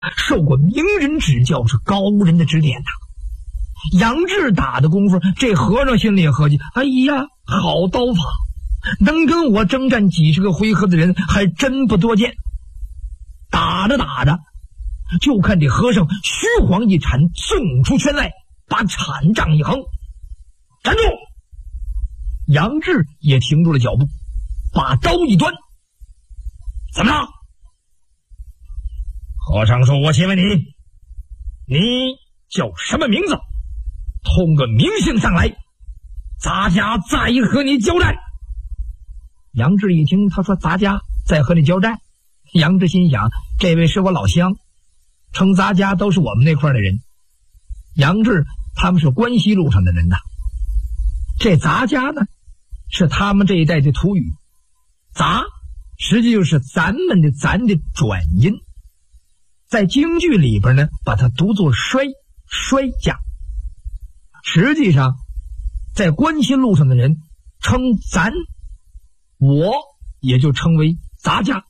受过名人指教，是高人的指点呐。杨志打的功夫，这和尚心里也合计，哎呀，好刀法，能跟我征战几十个回合的人还真不多见。打着打着，就看这和尚虚晃一铲，纵出圈来，把铲杖一横，站住！杨志也停住了脚步，把刀一端。怎么了？和尚说，我先问你，你叫什么名字？通个名姓上来，咱家再和你交战。杨志一听他说咱家再和你交战，杨志心想，这位是我老乡，称咱家都是我们那块的人。杨志他们是关西路上的人呐，这咱家呢是他们这一带的土语，咱实际就是咱们的咱的转音，在京剧里边呢把它读作衰家。实际上在关西路上的人称咱，我也就称为咱家。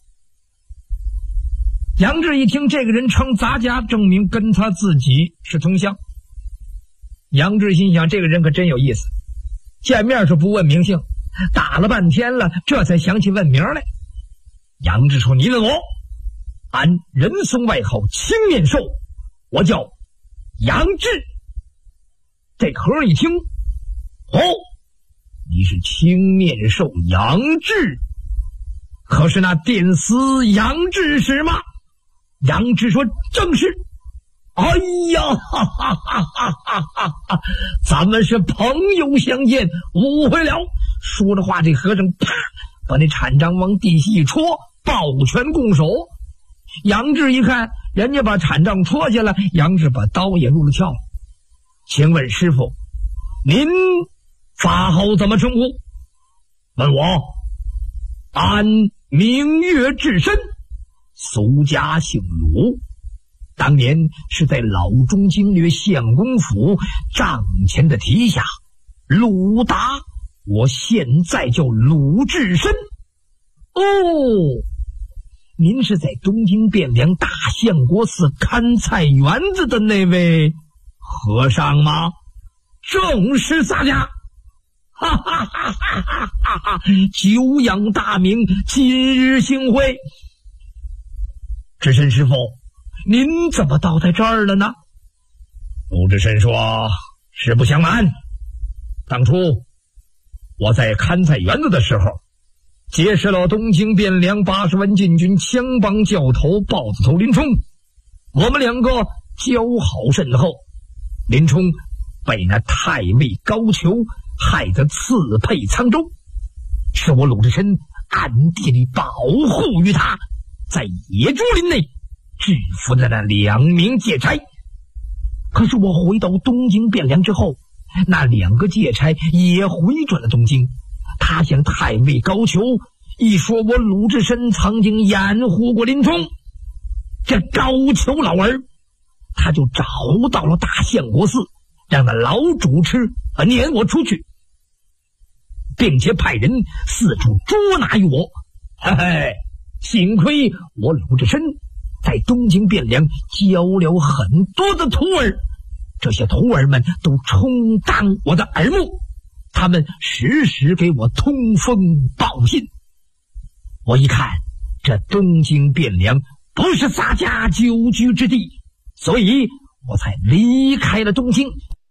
杨志一听这个人称咱家，证明跟他自己是同乡。杨志心想，这个人可真有意思，见面是不问名姓，打了半天了，这才想起问名来。杨志说，你问我，俺人送外号青面兽，我叫杨志。这和尚一听，哦，你是青面兽杨志，可是那电死杨志是吗？杨志说，正是。哎呀，哈哈哈哈哈哈！咱们是朋友相见，误会了。说着话，这和尚啪把那铲杖往地下一戳，抱拳拱手。杨志一看人家把铲杖戳下来，杨志把刀也入了鞘了。请问师傅，您法号怎么称呼？问我，俺明月至深，俗家姓鲁，当年是在老中经略相公府帐前的提辖，鲁达，我现在叫鲁智深。哦，您是在东京汴梁大相国寺看菜园子的那位和尚吗？正是咱家。哈哈哈哈哈哈！久仰大名，今日幸会。智深师傅，您怎么到在这儿了呢？鲁智深说，实不相瞒，当初我在看菜园子的时候，结识了东京汴梁80万禁军枪帮教头豹子头林冲，我们两个交好甚厚。林冲被那太尉高俅害得刺配沧州，是我鲁智深暗地里保护于他，在野猪林内制服了那2名劫差。可是我回到东京汴梁之后，那2个劫差也回转了东京。他向太尉高俅一说，我鲁智深曾经掩护过林冲，这高俅老儿他就找到了大相国寺，让那老主持撵我出去，并且派人四处捉拿于我。嘿嘿，幸亏我鲁智深在东京汴梁教了很多的徒儿，这些徒儿们都充当我的耳目，他们时时给我通风报信。我一看这东京汴梁不是咱家久居之地，所以我才离开了东京。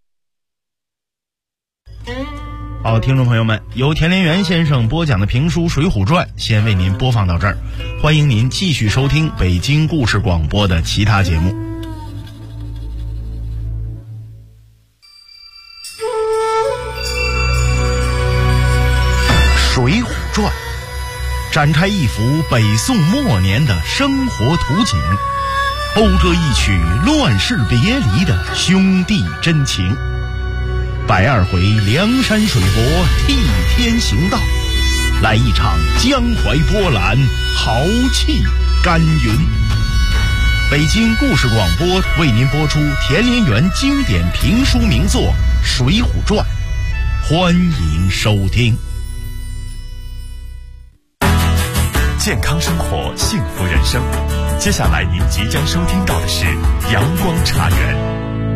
好，听众朋友们，由田连元先生播讲的评书《水浒传》先为您播放到这儿，欢迎您继续收听北京故事广播的其他节目。《水浒传》展开一幅北宋末年的生活图景，讴歌一曲乱世别离的兄弟真情。120回梁山水泊替天行道，来一场江淮波澜，豪气干云。北京故事广播为您播出田连元经典评书名作《水浒传》，欢迎收听。 健康生活，幸福人生。 接下来您即将收听到的是阳光茶园。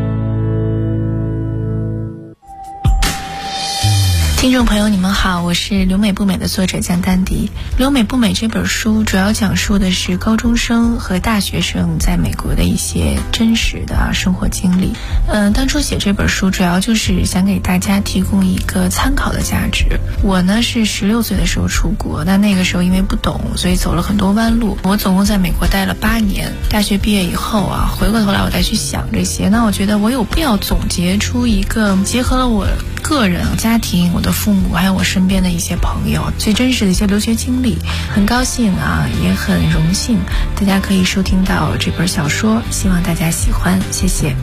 听众朋友你们好，我是留美不美的作者江丹迪。留美不美这本书主要讲述的是高中生和大学生在美国的一些真实的生活经历。当初写这本书主要就是想给大家提供一个参考的价值。我呢是16岁的时候出国，那个时候因为不懂，所以走了很多弯路。我总共在美国待了8年，大学毕业以后回过头来我再去想这些，那我觉得我有必要总结出一个结合了我个人、家庭、我的父母还有我身边的一些朋友最真实的一些留学经历。很高兴也很荣幸大家可以收听到这本小说，希望大家喜欢，谢谢。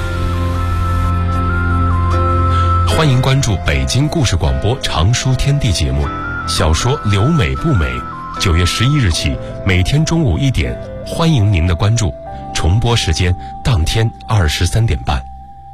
欢迎关注北京故事广播长书天地节目，小说留美不美，9月11日起每天中午1点，欢迎您的关注，重播时间当天23点半。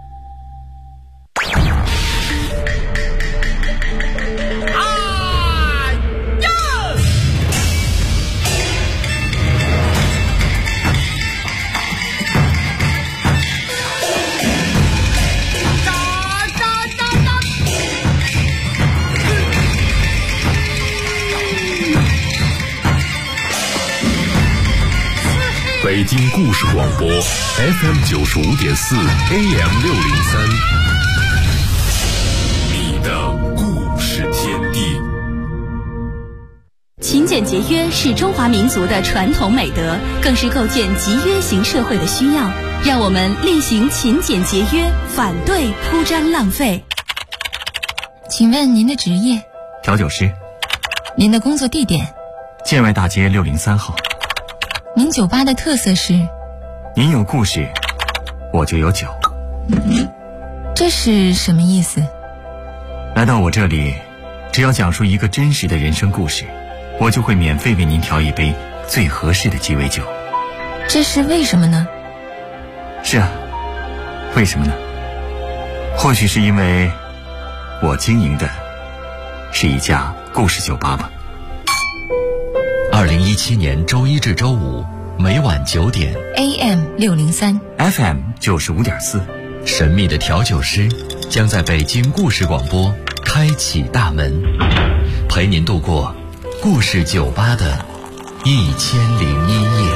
北京故事广播 FM 95.4 AM 603，你的故事天地。 勤俭节约是中华民族的传统美德，更是构建集约型社会的需要。让我们厉行勤俭节约，反对铺张浪费。 请问您的职业？ 调酒师。 您的工作地点？ 建外大街603号。 您酒吧的特色是？ 您有故事，我就有酒。 这是什么意思？ 来到我这里，只要讲述一个真实的人生故事，我就会免费为您调一杯最合适的鸡尾酒。 这是为什么呢？ 是啊，为什么呢？或许是因为我经营的是一家故事酒吧吧。 2017年周一至周五每晚9点 AM 603 FM 95.4， 神秘的调酒师将在北京故事广播开启大门，陪您度过故事酒吧的1001夜。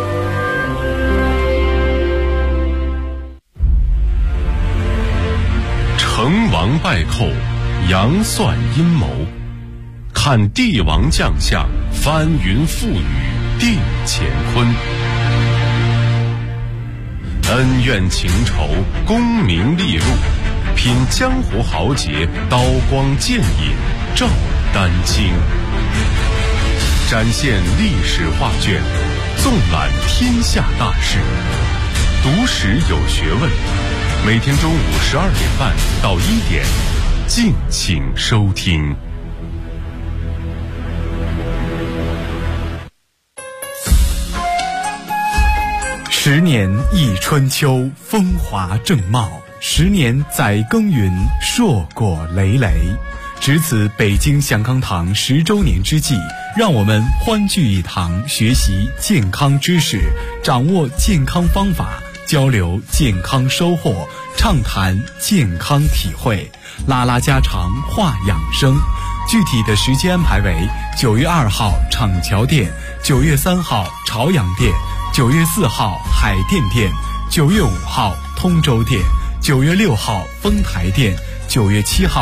成王败寇，杨算阴谋，看帝王将相，翻云覆雨定乾坤。恩怨情仇，功名利禄，品江湖豪杰，刀光剑影照丹青。展现历史画卷，纵览天下大事，读史有学问。每天中午12点半到1点，敬请收听。 10年一春秋，风华正茂；10年载耕耘，硕果累累。值此北京祥康堂10周年之际，让我们欢聚一堂，学习健康知识，掌握健康方法，交流健康收获，畅谈健康体会，拉拉家常，话养生。具体的时间安排为9月2号厂桥店，9月3号朝阳店，9月4号海淀店，9月5号通州店，9月6号丰台店，9月7号